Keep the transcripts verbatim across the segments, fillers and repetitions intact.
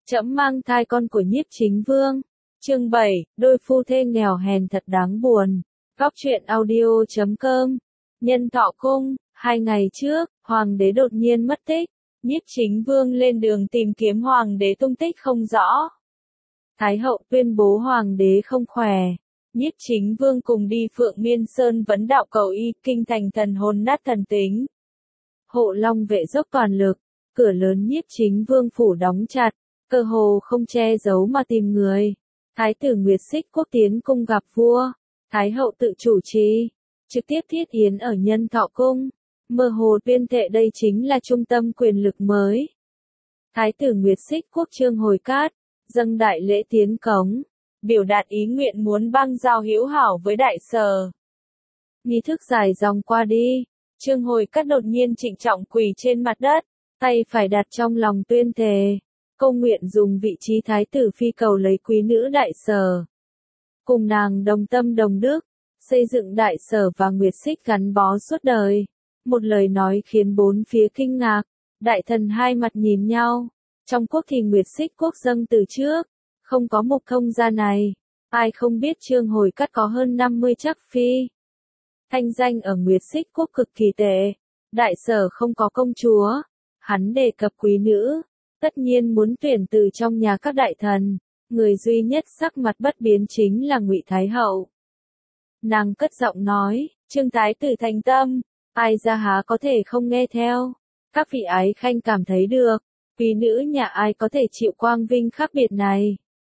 Trẫm mang thai con của Nhiếp Chính Vương. Chương bảy, đôi phu thê nghèo hèn thật đáng buồn. Góc truyện audio chấm com. Nhân Thọ Cung, hai ngày trước, hoàng đế đột nhiên mất tích. Nhiếp Chính Vương lên đường tìm kiếm hoàng đế tung tích không rõ. Thái hậu tuyên bố hoàng đế không khỏe. Nhiếp Chính Vương cùng đi Phượng Miên Sơn vấn đạo cầu y, kinh thành thần hồn nát thần tính. Hộ Long vệ dốc toàn lực, cửa lớn Nhiếp Chính Vương phủ đóng chặt, cơ hồ không che giấu mà tìm người. Thái tử Nguyệt Xích Quốc tiến cung gặp vua, Thái hậu tự chủ trì, trực tiếp thiết yến ở Nhân Thọ Cung. Mơ hồ tuyên thệ đây chính là trung tâm quyền lực mới. Thái tử Nguyệt Xích Quốc Trương Hồi Cát, dâng đại lễ tiến cống, biểu đạt ý nguyện muốn băng giao hữu hảo với đại sở. Nghi thức dài dòng qua đi, Trương Hồi Cát đột nhiên trịnh trọng quỳ trên mặt đất, tay phải đặt trong lòng tuyên thề, câu nguyện dùng vị trí thái tử phi cầu lấy quý nữ đại sở. Cùng nàng đồng tâm đồng đức, xây dựng đại sở và Nguyệt Xích gắn bó suốt đời. Một lời nói khiến bốn phía kinh ngạc, đại thần hai mặt nhìn nhau. Trong quốc thì Nguyệt Xích Quốc dâng từ trước, không có một công gia này. Ai không biết Trương Hồi Cát có hơn năm mươi chắc phi. Thanh danh ở Nguyệt Xích Quốc cực kỳ tệ, đại sở không có công chúa. Hắn đề cập quý nữ, tất nhiên muốn tuyển từ trong nhà các đại thần. Người duy nhất sắc mặt bất biến chính là Ngụy Thái hậu. Nàng cất giọng nói, Trương thái tử thành tâm, ai ra há có thể không nghe theo. Các vị ái khanh cảm thấy được, quý nữ nhà ai có thể chịu quang vinh khác biệt này.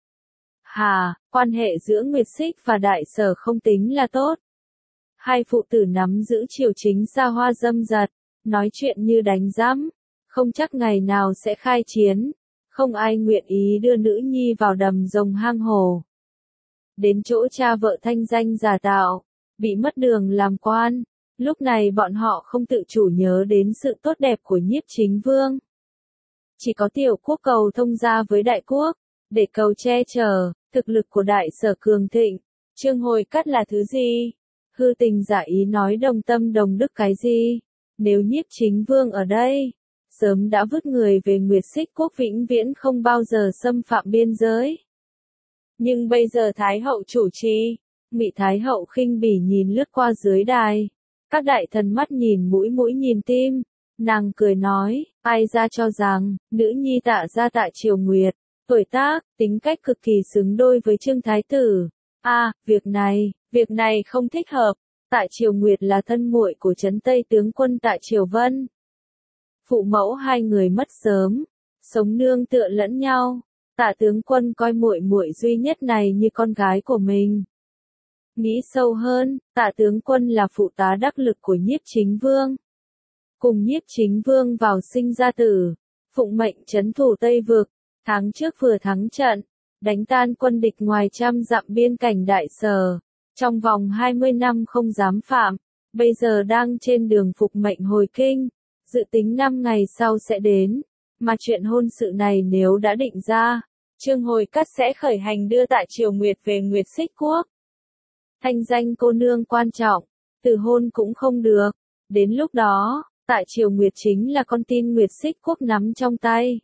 Hà, quan hệ giữa Nguyệt Xích và đại sở không tính là tốt. Hai phụ tử nắm giữ triều chính xa hoa dâm dật, nói chuyện như đánh giám, không chắc ngày nào sẽ khai chiến. Không ai nguyện ý đưa nữ nhi vào đầm rồng hang hổ. Đến chỗ cha vợ thanh danh giả tạo, bị mất đường làm quan. Lúc này bọn họ không tự chủ nhớ đến sự tốt đẹp của Nhiếp Chính Vương. Chỉ có tiểu quốc cầu thông gia với đại quốc, để cầu che chở, thực lực của đại sở cường thịnh. Trương Hồi Cát là thứ gì? Hư tình giả ý nói đồng tâm đồng đức cái gì? Nếu Nhiếp Chính Vương ở đây, sớm đã vứt người về Nguyệt Xích Quốc vĩnh viễn không bao giờ xâm phạm biên giới. Nhưng bây giờ Thái hậu chủ trì, Ngụy Thái hậu khinh bỉ nhìn lướt qua dưới đài. Các đại thần mắt nhìn mũi mũi nhìn tim, nàng cười nói, ai ra cho rằng, nữ nhi Tạ gia Tạ Triều Nguyệt, tuổi tác, tính cách cực kỳ xứng đôi với Trương Thái tử. A, à, việc này, việc này không thích hợp. Tạ Triều Nguyệt là thân muội của trấn Tây tướng quân Tạ Triều Vân. Phụ mẫu hai người mất sớm, sống nương tựa lẫn nhau. Tạ tướng quân coi muội muội duy nhất này như con gái của mình. Nghĩ sâu hơn, Tạ tướng quân là phụ tá đắc lực của Nhiếp Chính Vương. Cùng Nhiếp Chính Vương vào sinh ra tử, phụng mệnh trấn thủ Tây Vực, tháng trước vừa thắng trận, đánh tan quân địch ngoài trăm dặm biên cảnh đại sở, trong vòng hai mươi năm không dám phạm, bây giờ đang trên đường phục mệnh hồi kinh, dự tính năm ngày sau sẽ đến, mà chuyện hôn sự này nếu đã định ra, Trương Hồi Cát sẽ khởi hành đưa Tạ Triều Nguyệt về Nguyệt Xích Quốc. Thanh danh cô nương quan trọng, từ hôn cũng không được, đến lúc đó, Tạ Triều Nguyệt chính là con tin Nguyệt Xích Quốc nắm trong tay.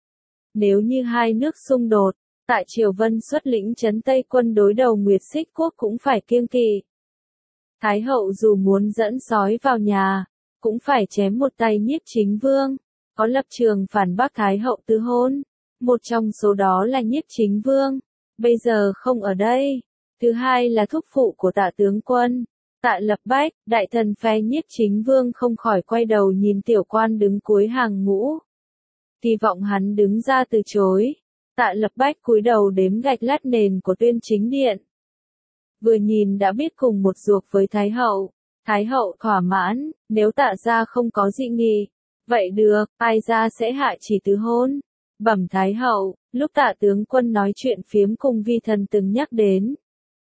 Nếu như hai nước xung đột, Tạ Triều Vân xuất lĩnh trấn Tây quân đối đầu Nguyệt Xích Quốc cũng phải kiêng kỵ. Thái hậu dù muốn dẫn sói vào nhà, cũng phải chém một tay Nhiếp Chính Vương, có lập trường phản bác Thái hậu tứ hôn. Một trong số đó là Nhiếp Chính Vương, bây giờ không ở đây. Thứ hai là thúc phụ của Tạ tướng quân, Tạ Lập Bách, đại thần phe Nhiếp Chính Vương không khỏi quay đầu nhìn tiểu quan đứng cuối hàng ngũ. Hy vọng hắn đứng ra từ chối. Tạ Lập Bách cúi đầu đếm gạch lát nền của Tuyên Chính Điện. Vừa nhìn đã biết cùng một ruột với Thái hậu. Thái hậu thỏa mãn, nếu Tạ gia không có dị nghị, vậy được, ai gia sẽ hạ chỉ tứ hôn. Bẩm Thái hậu, lúc Tạ tướng quân nói chuyện phiếm cùng vi thần từng nhắc đến.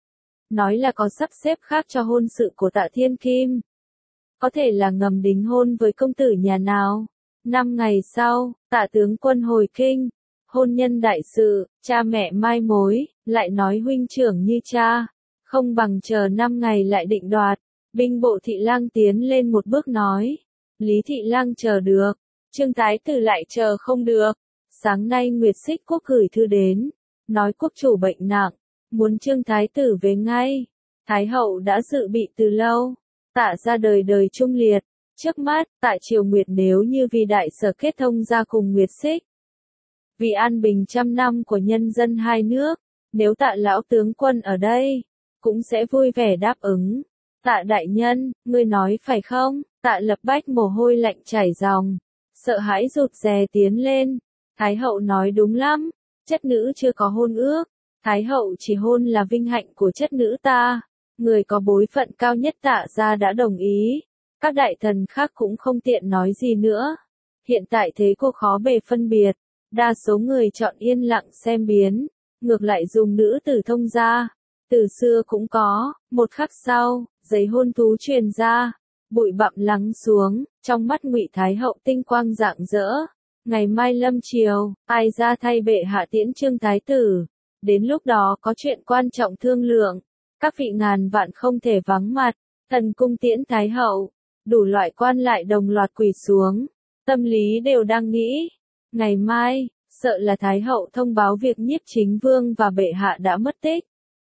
Nói là có sắp xếp khác cho hôn sự của Tạ Thiên Kim. Có thể là ngầm đính hôn với công tử nhà nào. Năm ngày sau, Tạ tướng quân hồi kinh. Hôn nhân đại sự, cha mẹ mai mối, lại nói huynh trưởng như cha. Không bằng chờ năm ngày lại định đoạt. Binh bộ thị lang tiến lên một bước nói. Lý thị lang chờ được. Trương thái tử lại chờ không được. Sáng nay Nguyệt Xích Quốc gửi thư đến, nói quốc chủ bệnh nặng, muốn Trương Thái tử về ngay. Thái hậu đã dự bị từ lâu, Tạ ra đời đời trung liệt, trước mắt, tại triều Nguyệt nếu như vì đại sở kết thông ra cùng Nguyệt Xích. Vì an bình trăm năm của nhân dân hai nước, nếu Tạ lão tướng quân ở đây, cũng sẽ vui vẻ đáp ứng. Tạ đại nhân, ngươi nói phải không? Tạ Lập Bách mồ hôi lạnh chảy ròng, sợ hãi rụt rè tiến lên. Thái hậu nói đúng lắm, chất nữ chưa có hôn ước, Thái hậu chỉ hôn là vinh hạnh của chất nữ ta. Người có bối phận cao nhất Tạ gia đã đồng ý, các đại thần khác cũng không tiện nói gì nữa. Hiện tại thế cô khó bề phân biệt, đa số người chọn yên lặng xem biến, ngược lại dùng nữ tử thông gia. Từ xưa cũng có, một khắc sau, giấy hôn thú truyền ra, bụi bặm lắng xuống, trong mắt Ngụy Thái hậu tinh quang rạng rỡ. Ngày mai lâm triều, ai ra thay bệ hạ tiễn Trương Thái tử, đến lúc đó có chuyện quan trọng thương lượng, các vị ngàn vạn không thể vắng mặt. Thần cung tiễn Thái hậu, đủ loại quan lại đồng loạt quỳ xuống, tâm lý đều đang nghĩ, ngày mai, sợ là Thái hậu thông báo việc Nhiếp Chính Vương và bệ hạ đã mất tích.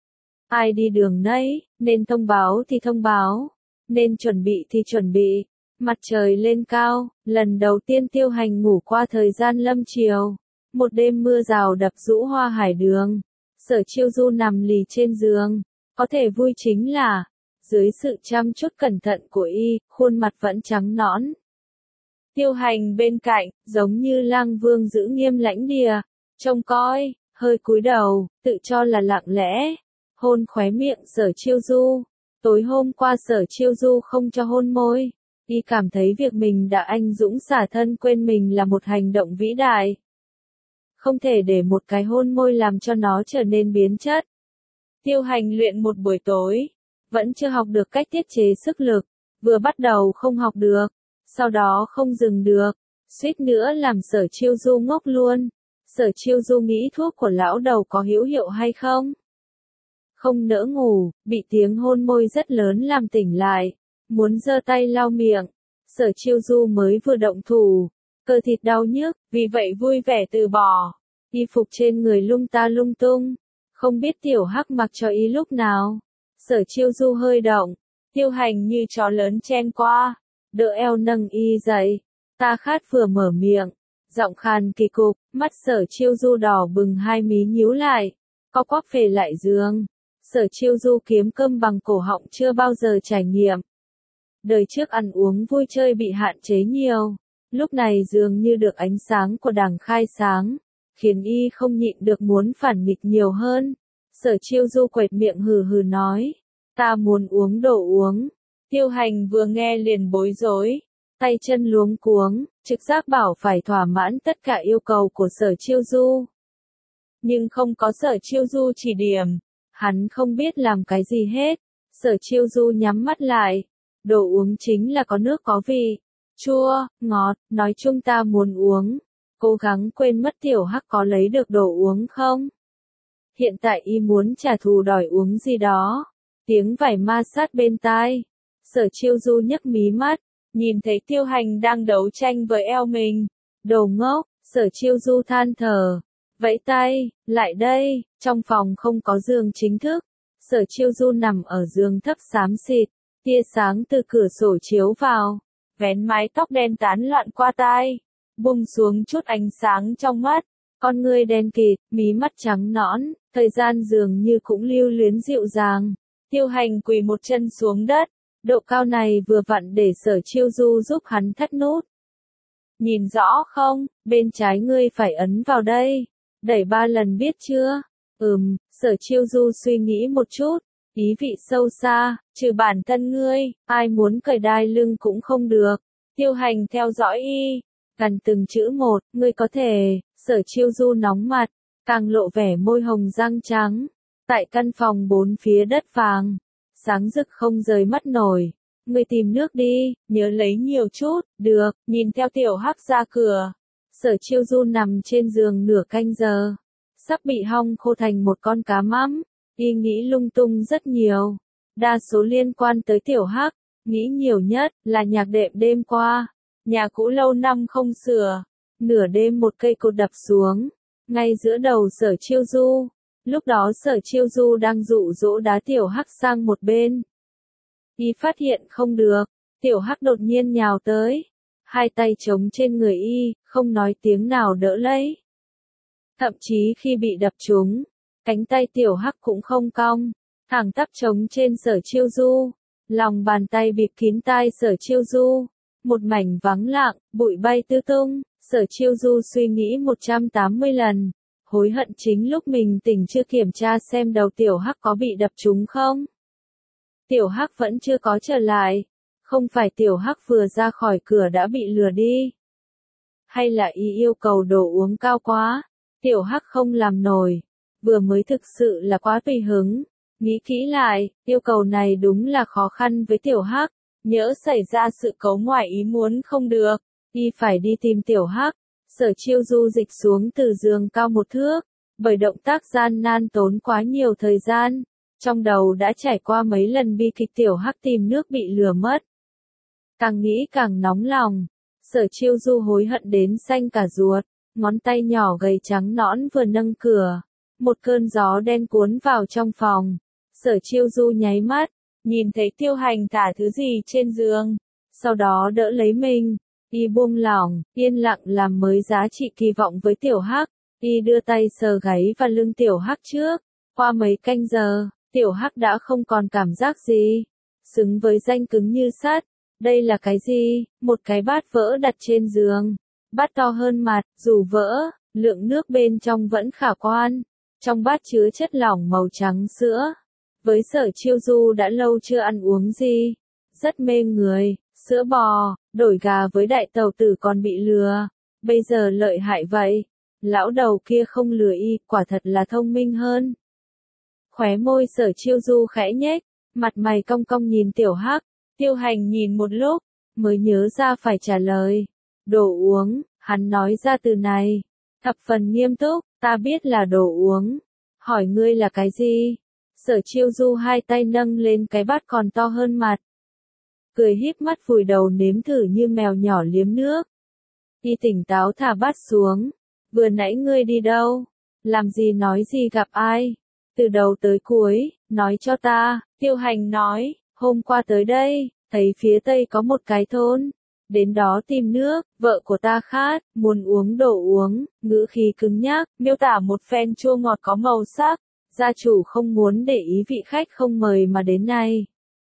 Ai đi đường nấy, nên thông báo thì thông báo, nên chuẩn bị thì chuẩn bị. Mặt trời lên cao, lần đầu tiên Tiêu Hành ngủ qua thời gian lâm triều. Một đêm mưa rào đập rũ hoa hải đường. Sở Chiêu Du nằm lì trên giường. Có thể vui chính là, dưới sự chăm chút cẩn thận của y, khuôn mặt vẫn trắng nõn. Tiêu Hành bên cạnh, giống như lang vương giữ nghiêm lãnh địa, trông coi, hơi cúi đầu, tự cho là lặng lẽ, hôn khóe miệng Sở Chiêu Du. Tối hôm qua Sở Chiêu Du không cho hôn môi, y cảm thấy việc mình đã anh dũng xả thân quên mình là một hành động vĩ đại. Không thể để một cái hôn môi làm cho nó trở nên biến chất. Tiêu Hành luyện một buổi tối, vẫn chưa học được cách tiết chế sức lực, vừa bắt đầu không học được, sau đó không dừng được, suýt nữa làm Sở Chiêu Du ngốc luôn. Sở Chiêu Du nghĩ thuốc của lão đầu có hữu hiệu hay không? Không nỡ ngủ, bị tiếng hôn môi rất lớn làm tỉnh lại, muốn giơ tay lau miệng. Sở Chiêu Du mới vừa động thủ, cơ thịt đau nhức, vì vậy vui vẻ từ bỏ. Y phục trên người lung ta lung tung, không biết Tiểu Hắc mặc cho y lúc nào. Sở Chiêu Du hơi động, Tiêu Hành như chó lớn chen qua, đỡ eo nâng y dậy. Ta khát vừa mở miệng, giọng khàn kỳ cục, mắt Sở Chiêu Du đỏ bừng, hai mí nhíu lại, co quắp về lại giường. Sở Chiêu Du kiếm cơm bằng cổ họng chưa bao giờ trải nghiệm. Đời trước ăn uống vui chơi bị hạn chế nhiều, lúc này dường như được ánh sáng của đàng khai sáng, khiến y không nhịn được muốn phản nghịch nhiều hơn. Sở Chiêu Du quệt miệng hừ hừ nói, ta muốn uống đồ uống. Tiêu Hành vừa nghe liền bối rối, tay chân luống cuống, trực giác bảo phải thỏa mãn tất cả yêu cầu của Sở Chiêu Du. Nhưng không có Sở Chiêu Du chỉ điểm, hắn không biết làm cái gì hết. Sở Chiêu Du nhắm mắt lại, đồ uống chính là có nước có vị, chua, ngọt, nói chung ta muốn uống. Cố gắng quên mất Tiểu Hắc có lấy được đồ uống không? Hiện tại y muốn trả thù đòi uống gì đó. Tiếng vải ma sát bên tai. Sở Chiêu Du nhấc mí mắt, nhìn thấy Tiêu Hành đang đấu tranh với eo mình. Đồ ngốc, Sở Chiêu Du than thở, vẫy tay, lại đây. Trong phòng không có giường chính thức, Sở Chiêu Du nằm ở giường thấp xám xịt, tia sáng từ cửa sổ chiếu vào, vén mái tóc đen tán loạn qua tai, buông xuống chút ánh sáng trong mắt, con ngươi đen kịt, mí mắt trắng nõn, thời gian dường như cũng lưu luyến dịu dàng. Tiêu Hành quỳ một chân xuống đất, độ cao này vừa vặn để Sở Chiêu Du giúp hắn thắt nút. Nhìn rõ không, bên trái ngươi phải ấn vào đây, đẩy ba lần biết chưa? Ừm, Sở Chiêu Du suy nghĩ một chút, ý vị sâu xa, trừ bản thân ngươi, ai muốn cởi đai lưng cũng không được. Tiêu Hành theo dõi y, gần từng chữ một, ngươi có thể. Sở Chiêu Du nóng mặt, càng lộ vẻ môi hồng răng trắng. Tại căn phòng bốn phía đất vàng, sáng rực không rời mắt nổi. Ngươi tìm nước đi, nhớ lấy nhiều chút. Được, nhìn theo Tiểu Hắc ra cửa. Sở Chiêu Du nằm trên giường nửa canh giờ, sắp bị hong khô thành một con cá mắm. Y nghĩ lung tung rất nhiều, đa số liên quan tới Tiểu Hắc, nghĩ nhiều nhất là nhạc đệm đêm qua, nhà cũ lâu năm không sửa, Nửa đêm một cây cột đập xuống, ngay giữa đầu Sở Chiêu Du. Lúc đó Sở Chiêu Du đang dụ dỗ đá Tiểu Hắc sang một bên. Y phát hiện không được, Tiểu Hắc đột nhiên nhào tới, hai tay chống trên người y, không nói tiếng nào đỡ lấy. Thậm chí khi bị đập trúng, cánh tay Tiểu Hắc cũng không cong, thẳng tắp chống trên Sở Chiêu Du, lòng bàn tay bịt kín tai Sở Chiêu Du. Một mảnh vắng lặng, bụi bay tứ tung, Sở Chiêu Du suy nghĩ một trăm tám mươi lần, hối hận chính lúc mình tỉnh chưa kiểm tra xem đầu Tiểu Hắc có bị đập trúng không. Tiểu Hắc vẫn chưa có trở lại, không phải Tiểu Hắc vừa ra khỏi cửa đã bị lừa đi. Hay là y yêu cầu đồ uống cao quá, Tiểu Hắc không làm nổi, vừa mới thực sự là quá tùy hứng. Nghĩ kỹ lại, yêu cầu này đúng là khó khăn với Tiểu Hắc, nhỡ xảy ra sự cố ngoài ý muốn không được, y phải đi tìm Tiểu Hắc. Sở Chiêu Du dịch xuống từ giường cao một thước, bởi động tác gian nan tốn quá nhiều thời gian, trong đầu đã trải qua mấy lần bi kịch Tiểu Hắc tìm nước bị lừa mất. Càng nghĩ càng nóng lòng, Sở Chiêu Du hối hận đến xanh cả ruột, ngón tay nhỏ gầy trắng nõn vừa nâng cửa, một cơn gió đen cuốn vào trong phòng. Sở Chiêu Du nháy mắt, nhìn thấy Tiêu Hành thả thứ gì trên giường, sau đó đỡ lấy mình, y buông lỏng, yên lặng làm mới giá trị kỳ vọng với Tiểu Hắc, y đưa tay sờ gáy và lưng Tiểu Hắc trước, qua mấy canh giờ, Tiểu Hắc đã không còn cảm giác gì, xứng với danh cứng như sắt. Đây là cái gì? Một cái bát vỡ đặt trên giường, bát to hơn mặt, dù vỡ, lượng nước bên trong vẫn khả quan, trong bát chứa chất lỏng màu trắng sữa. Với Sở Chiêu Du đã lâu chưa ăn uống gì, rất mê người, sữa bò, đổi gà với đại tàu tử còn bị lừa, bây giờ lợi hại vậy. Lão đầu kia không lừa y, quả thật là thông minh hơn. Khóe môi Sở Chiêu Du khẽ nhếch, mặt mày cong cong nhìn Tiểu Hắc. Tiêu Hành nhìn một lúc, mới nhớ ra phải trả lời. Đồ uống, hắn nói ra từ này, thập phần nghiêm túc, ta biết là đồ uống. Hỏi ngươi là cái gì? Sở Chiêu Du hai tay nâng lên cái bát còn to hơn mặt, cười híp mắt vùi đầu nếm thử như mèo nhỏ liếm nước. Y tỉnh táo thả bát xuống. Vừa nãy ngươi đi đâu? Làm gì nói gì gặp ai? Từ đầu tới cuối, nói cho ta. Tiêu Hành nói, hôm qua tới đây, thấy phía tây có một cái thôn. Đến đó tìm nước, vợ của ta khát, muốn uống đồ uống, ngữ khí cứng nhắc, miêu tả một phen chua ngọt có màu sắc. Gia chủ không muốn để ý vị khách không mời mà đến này.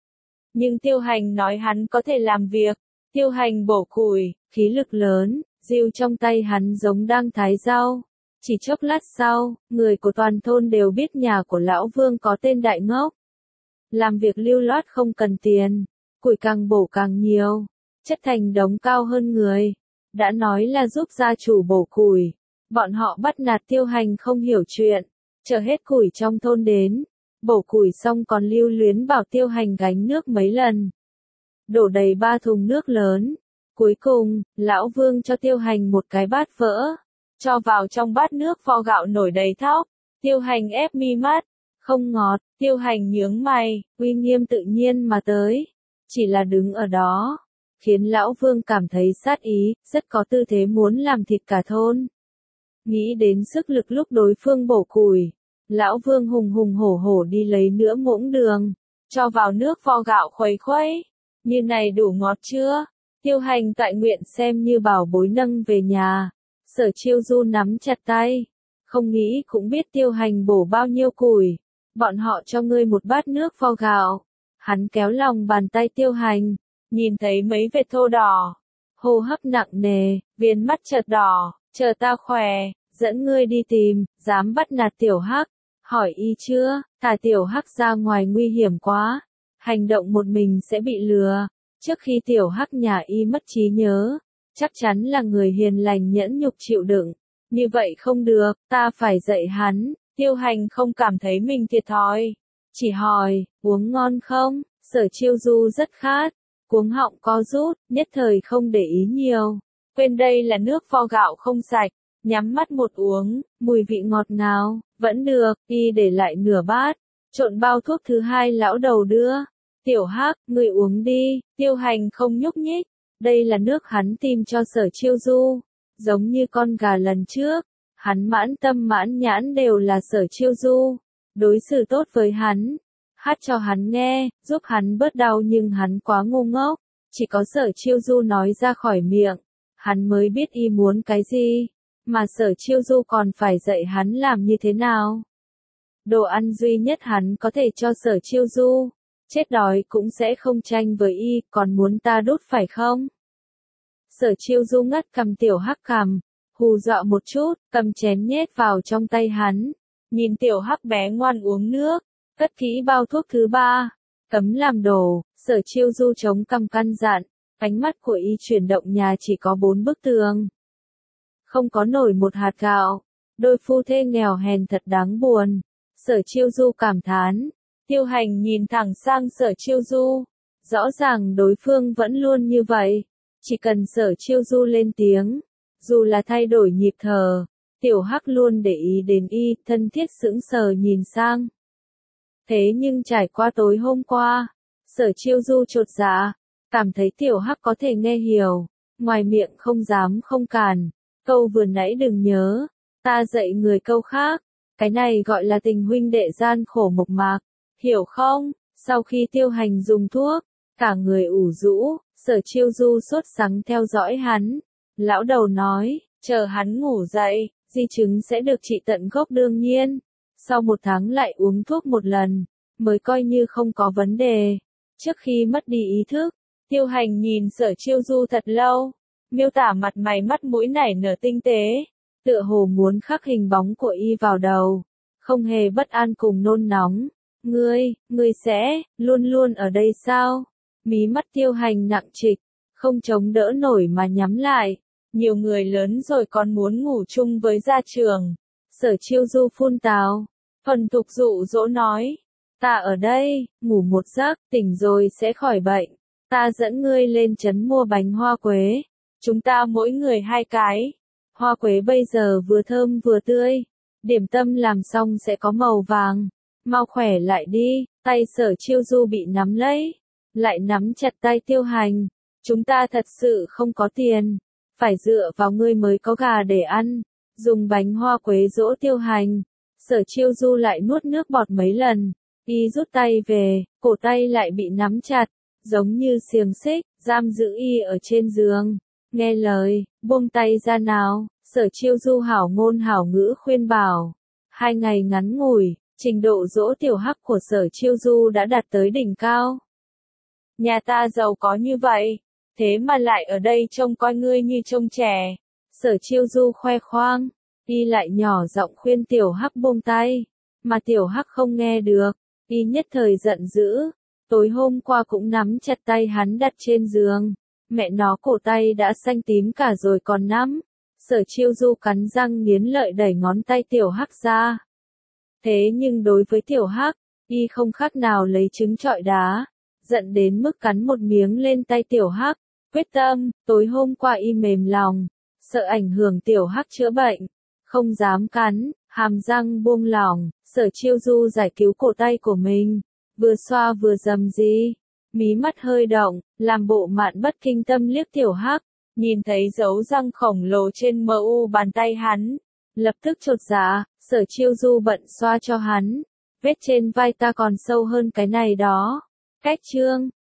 Nhưng Tiêu Hành nói hắn có thể làm việc. Tiêu Hành bổ củi, khí lực lớn, rìu trong tay hắn giống đang thái rau. Chỉ chốc lát sau, người của toàn thôn đều biết nhà của lão Vương có tên Đại Ngốc. Làm việc lưu loát không cần tiền, củi càng bổ càng nhiều, chất thành đống cao hơn người. Đã nói là giúp gia chủ bổ củi, bọn họ bắt nạt Tiêu Hành không hiểu chuyện, chờ hết củi trong thôn đến, bổ củi xong còn lưu luyến bảo Tiêu Hành gánh nước mấy lần. Đổ đầy ba thùng nước lớn, cuối cùng, lão Vương cho Tiêu Hành một cái bát vỡ, cho vào trong bát nước vo gạo nổi đầy thóc. Tiêu Hành ép mi mắt, không ngọt. Tiêu Hành nhướng mày, uy nghiêm tự nhiên mà tới, chỉ là đứng ở đó, khiến lão Vương cảm thấy sát ý, rất có tư thế muốn làm thịt cả thôn. Nghĩ đến sức lực lúc đối phương bổ củi, lão Vương hùng hùng hổ hổ đi lấy nửa muỗng đường, cho vào nước vo gạo khuấy khuấy. Như này đủ ngọt chưa? Tiêu Hành tại nguyện xem như bảo bối nâng về nhà. Sở Chiêu Du nắm chặt tay, không nghĩ cũng biết Tiêu Hành bổ bao nhiêu củi. Bọn họ cho ngươi một bát nước vo gạo. Hắn kéo lòng bàn tay Tiêu Hành, nhìn thấy mấy vệt thô đỏ, hô hấp nặng nề, viền mắt chợt đỏ, chờ ta khỏe, dẫn ngươi đi tìm, dám bắt nạt Tiểu Hắc, hỏi y chưa, thả Tiểu Hắc ra ngoài nguy hiểm quá, hành động một mình sẽ bị lừa, trước khi Tiểu Hắc nhà y mất trí nhớ, chắc chắn là người hiền lành nhẫn nhục chịu đựng, như vậy không được, ta phải dạy hắn. Tiêu Hành không cảm thấy mình thiệt thòi, chỉ hỏi, uống ngon không? Sở Chiêu Du rất khát, cuống họng co rút, nhất thời không để ý nhiều, quên đây là nước vo gạo không sạch, nhắm mắt một uống, mùi vị ngọt ngào, vẫn được, y để lại nửa bát, trộn bao thuốc thứ hai lão đầu đưa. Tiểu Hắc, ngươi uống đi. Tiêu Hành không nhúc nhích, đây là nước hắn tìm cho Sở Chiêu Du, giống như con gà lần trước, hắn mãn tâm mãn nhãn đều là Sở Chiêu Du, đối xử tốt với hắn, hát cho hắn nghe, giúp hắn bớt đau nhưng hắn quá ngu ngốc, chỉ có Sở Chiêu Du nói ra khỏi miệng, hắn mới biết y muốn cái gì, mà Sở Chiêu Du còn phải dạy hắn làm như thế nào. Đồ ăn duy nhất hắn có thể cho Sở Chiêu Du, chết đói cũng sẽ không tranh với y, còn muốn ta đút phải không? Sở Chiêu Du ngắt cầm Tiểu Hắc cằm, hù dọa một chút, cầm chén nhét vào trong tay hắn, nhìn Tiểu Hắc bé ngoan uống nước, cất kỹ bao thuốc thứ ba, cấm làm đồ, Sở Chiêu Du chống cằm căn dặn, ánh mắt của y chuyển động nhà chỉ có bốn bức tường. Không có nổi một hạt gạo, đôi phu thê nghèo hèn thật đáng buồn, Sở Chiêu Du cảm thán, Tiêu Hành nhìn thẳng sang Sở Chiêu Du, rõ ràng đối phương vẫn luôn như vậy, chỉ cần Sở Chiêu Du lên tiếng, dù là thay đổi nhịp thở, Tiểu Hắc luôn để ý đến y, thân thiết sững sờ nhìn sang. Thế nhưng trải qua tối hôm qua, Sở Chiêu Du chột dạ, cảm thấy Tiểu Hắc có thể nghe hiểu, ngoài miệng không dám không cản, câu vừa nãy đừng nhớ, ta dạy người câu khác, cái này gọi là tình huynh đệ gian khổ mộc mạc, hiểu không? Sau khi Tiêu Hành dùng thuốc, cả người ủ rũ, Sở Chiêu Du sốt sắng theo dõi hắn, lão đầu nói, chờ hắn ngủ dậy, di chứng sẽ được trị tận gốc đương nhiên, sau một tháng lại uống thuốc một lần, mới coi như không có vấn đề. Trước khi mất đi ý thức, Tiêu Hành nhìn Sở Chiêu Du thật lâu, miêu tả mặt mày mắt mũi nảy nở tinh tế, tựa hồ muốn khắc hình bóng của y vào đầu, không hề bất an cùng nôn nóng. Ngươi, ngươi sẽ, luôn luôn ở đây sao? Mí mắt Tiêu Hành nặng trịch, không chống đỡ nổi mà nhắm lại. Nhiều người lớn rồi còn muốn ngủ chung với gia trường. Sở Chiêu Du phun tào, phần thục dụ dỗ nói, ta ở đây, ngủ một giấc, tỉnh rồi sẽ khỏi bệnh. Ta dẫn ngươi lên trấn mua bánh hoa quế. Chúng ta mỗi người hai cái. Hoa quế bây giờ vừa thơm vừa tươi. Điểm tâm làm xong sẽ có màu vàng. Mau khỏe lại đi, tay Sở Chiêu Du bị nắm lấy. Lại nắm chặt tay Tiêu Hành. Chúng ta thật sự không có tiền. Phải dựa vào ngươi mới có gà để ăn. Dùng bánh hoa quế dỗ Tiêu Hành. Sở Chiêu Du lại nuốt nước bọt mấy lần. Y rút tay về, cổ tay lại bị nắm chặt. Giống như xiềng xích, giam giữ y ở trên giường. Nghe lời, buông tay ra nào. Sở Chiêu Du hảo ngôn hảo ngữ khuyên bảo. Hai ngày ngắn ngủi, trình độ dỗ Tiểu Hắc của Sở Chiêu Du đã đạt tới đỉnh cao. Nhà ta giàu có như vậy, thế mà lại ở đây trông coi ngươi như trông trẻ. Sở Chiêu Du khoe khoang, y lại nhỏ giọng khuyên Tiểu Hắc buông tay, mà Tiểu Hắc không nghe được, y nhất thời giận dữ, tối hôm qua cũng nắm chặt tay hắn đặt trên giường, mẹ nó cổ tay đã xanh tím cả rồi còn nắm. Sở Chiêu Du cắn răng nghiến lợi đẩy ngón tay Tiểu Hắc ra. Thế nhưng đối với Tiểu Hắc, y không khác nào lấy trứng trọi đá, giận đến mức cắn một miếng lên tay Tiểu Hắc, quyết tâm, tối hôm qua y mềm lòng, sợ ảnh hưởng Tiểu Hắc chữa bệnh, không dám cắn, hàm răng buông lỏng, Sở Chiêu Du giải cứu cổ tay của mình, vừa xoa vừa rầm rì, mí mắt hơi động, làm bộ mạn bất kinh tâm liếc Tiểu Hắc, nhìn thấy dấu răng khổng lồ trên mờ u bàn tay hắn, lập tức chột dạ, Sở Chiêu Du bận xoa cho hắn, vết trên vai ta còn sâu hơn cái này đó. Cách chương